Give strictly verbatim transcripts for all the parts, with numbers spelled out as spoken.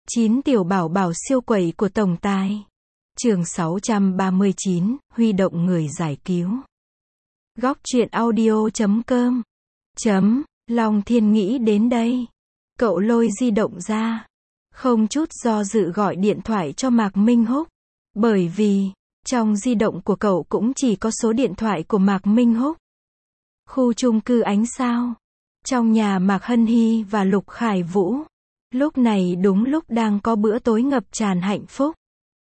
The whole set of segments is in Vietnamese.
chín Tiểu bảo bảo siêu quẩy của tổng tài. Chương sáu trăm ba mươi chín, huy động người giải cứu. Góc truyện audio chấm com. Chấm, Long Thiên nghĩ đến đây. Cậu lôi di động ra. Không chút do dự gọi điện thoại cho Mạc Minh Húc. Bởi vì, trong di động của cậu cũng chỉ có số điện thoại của Mạc Minh Húc. Khu chung cư Ánh Sao. Trong nhà Mạc Hân Hy và Lục Khải Vũ. Lúc này đúng lúc đang có bữa tối ngập tràn hạnh phúc.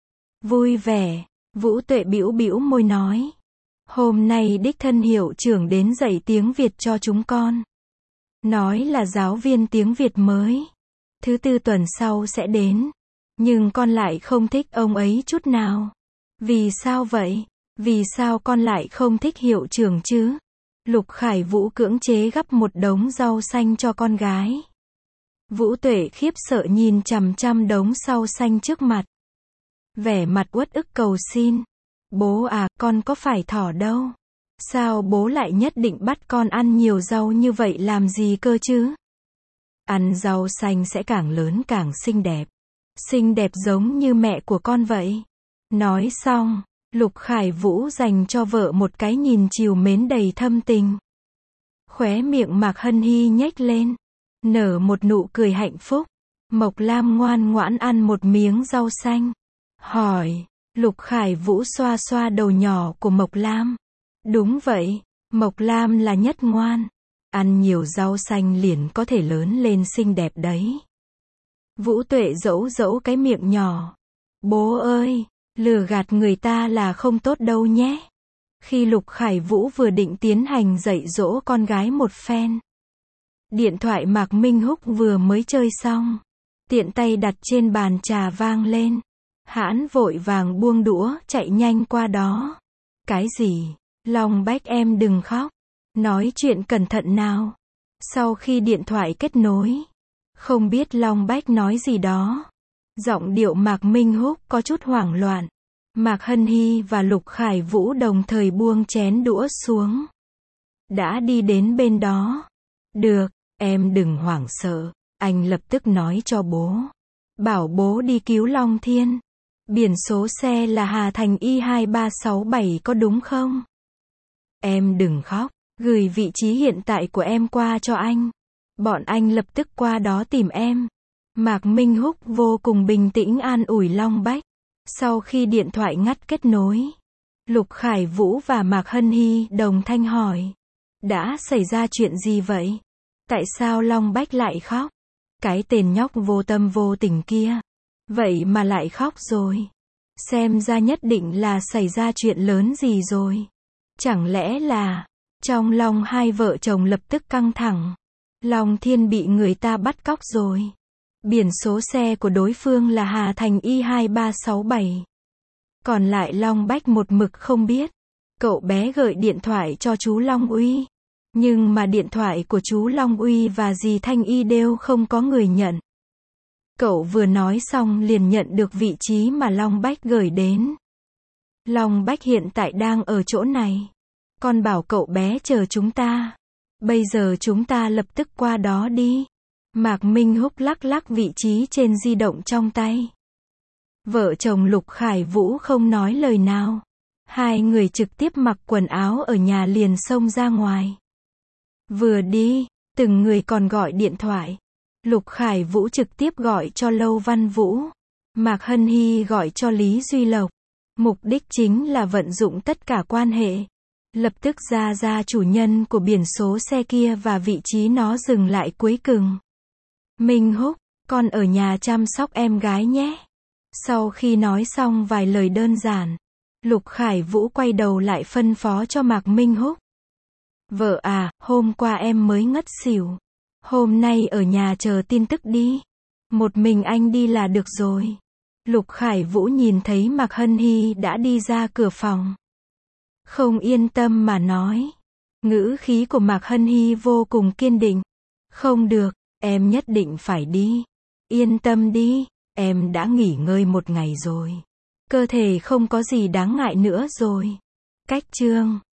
Vui vẻ, Vũ Tuệ bĩu bĩu môi nói. Hôm nay đích thân hiệu trưởng đến dạy tiếng Việt cho chúng con. Nói là giáo viên tiếng Việt mới. Thứ tư tuần sau sẽ đến. Nhưng con lại không thích ông ấy chút nào. Vì sao vậy? Vì sao con lại không thích hiệu trưởng chứ? Lục Khải Vũ cưỡng chế gắp một đống rau xanh cho con gái. Vũ Tuệ khiếp sợ nhìn chằm chằm đống rau xanh trước mặt. Vẻ mặt uất ức cầu xin. Bố à, con có phải thỏ đâu. Sao bố lại nhất định bắt con ăn nhiều rau như vậy làm gì cơ chứ? Ăn rau xanh sẽ càng lớn càng xinh đẹp. Xinh đẹp giống như mẹ của con vậy. Nói xong, Lục Khải Vũ dành cho vợ một cái nhìn trìu mến đầy thâm tình. Khóe miệng Mạc Hân Hy nhếch lên. Nở một nụ cười hạnh phúc. Mộc Lam ngoan ngoãn ăn một miếng rau xanh. Hỏi, Lục Khải Vũ xoa xoa đầu nhỏ của Mộc Lam. Đúng vậy, Mộc Lam là nhất ngoan. Ăn nhiều rau xanh liền có thể lớn lên xinh đẹp đấy. Vũ Tuệ dẫu dẫu cái miệng nhỏ. Bố ơi, lừa gạt người ta là không tốt đâu nhé. Khi Lục Khải Vũ vừa định tiến hành dạy dỗ con gái một phen. Điện thoại Mạc Minh Húc vừa mới chơi xong. Tiện tay đặt trên bàn trà vang lên. Hãn vội vàng buông đũa, chạy nhanh qua đó. Cái gì? Long Bách em đừng khóc. Nói chuyện cẩn thận nào. Sau khi điện thoại kết nối. Không biết Long Bách nói gì đó. Giọng điệu Mạc Minh Húc có chút hoảng loạn. Mạc Hân Hy và Lục Khải Vũ đồng thời buông chén đũa xuống. Đã đi đến bên đó. Được, em đừng hoảng sợ. Anh lập tức nói cho bố. Bảo bố đi cứu Long Thiên. Biển số xe là Hà Thành Y hai ba sáu bảy có đúng không? Em đừng khóc. Gửi vị trí hiện tại của em qua cho anh. Bọn anh lập tức qua đó tìm em. Mạc Minh Húc vô cùng bình tĩnh an ủi Long Bách. Sau khi điện thoại ngắt kết nối. Lục Khải Vũ và Mạc Hân Hy đồng thanh hỏi. Đã xảy ra chuyện gì vậy? Tại sao Long Bách lại khóc? Cái tên nhóc vô tâm vô tình kia. Vậy mà lại khóc rồi. Xem ra nhất định là xảy ra chuyện lớn gì rồi. Chẳng lẽ là... Trong lòng hai vợ chồng lập tức căng thẳng. Long Thiên bị người ta bắt cóc rồi. Biển số xe của đối phương là Hà Thành Y hai ba sáu bảy. Còn lại Long Bách một mực không biết. Cậu bé gửi điện thoại cho chú Long Uy. Nhưng mà điện thoại của chú Long Uy và dì Thanh Y đều không có người nhận. Cậu vừa nói xong liền nhận được vị trí mà Long Bách gửi đến. Long Bách hiện tại đang ở chỗ này. Con bảo cậu bé chờ chúng ta. Bây giờ chúng ta lập tức qua đó đi. Mạc Minh Húc lắc lắc vị trí trên di động trong tay. Vợ chồng Lục Khải Vũ không nói lời nào. Hai người trực tiếp mặc quần áo ở nhà liền xông ra ngoài. Vừa đi, từng người còn gọi điện thoại. Lục Khải Vũ trực tiếp gọi cho Lâu Văn Vũ. Mạc Hân Hy gọi cho Lý Duy Lộc. Mục đích chính là vận dụng tất cả quan hệ. Lập tức ra ra chủ nhân của biển số xe kia và vị trí nó dừng lại cuối cùng. Minh Húc, con ở nhà chăm sóc em gái nhé. Sau khi nói xong vài lời đơn giản, Lục Khải Vũ quay đầu lại phân phó cho Mạc Minh Húc. Vợ à, hôm qua em mới ngất xỉu. Hôm nay ở nhà chờ tin tức đi. Một mình anh đi là được rồi. Lục Khải Vũ nhìn thấy Mạc Hân Hy đã đi ra cửa phòng. Không yên tâm mà nói. Ngữ khí của Mạc Hân Hy vô cùng kiên định. Không được, em nhất định phải đi. Yên tâm đi, em đã nghỉ ngơi một ngày rồi. Cơ thể không có gì đáng ngại nữa rồi. Cách chương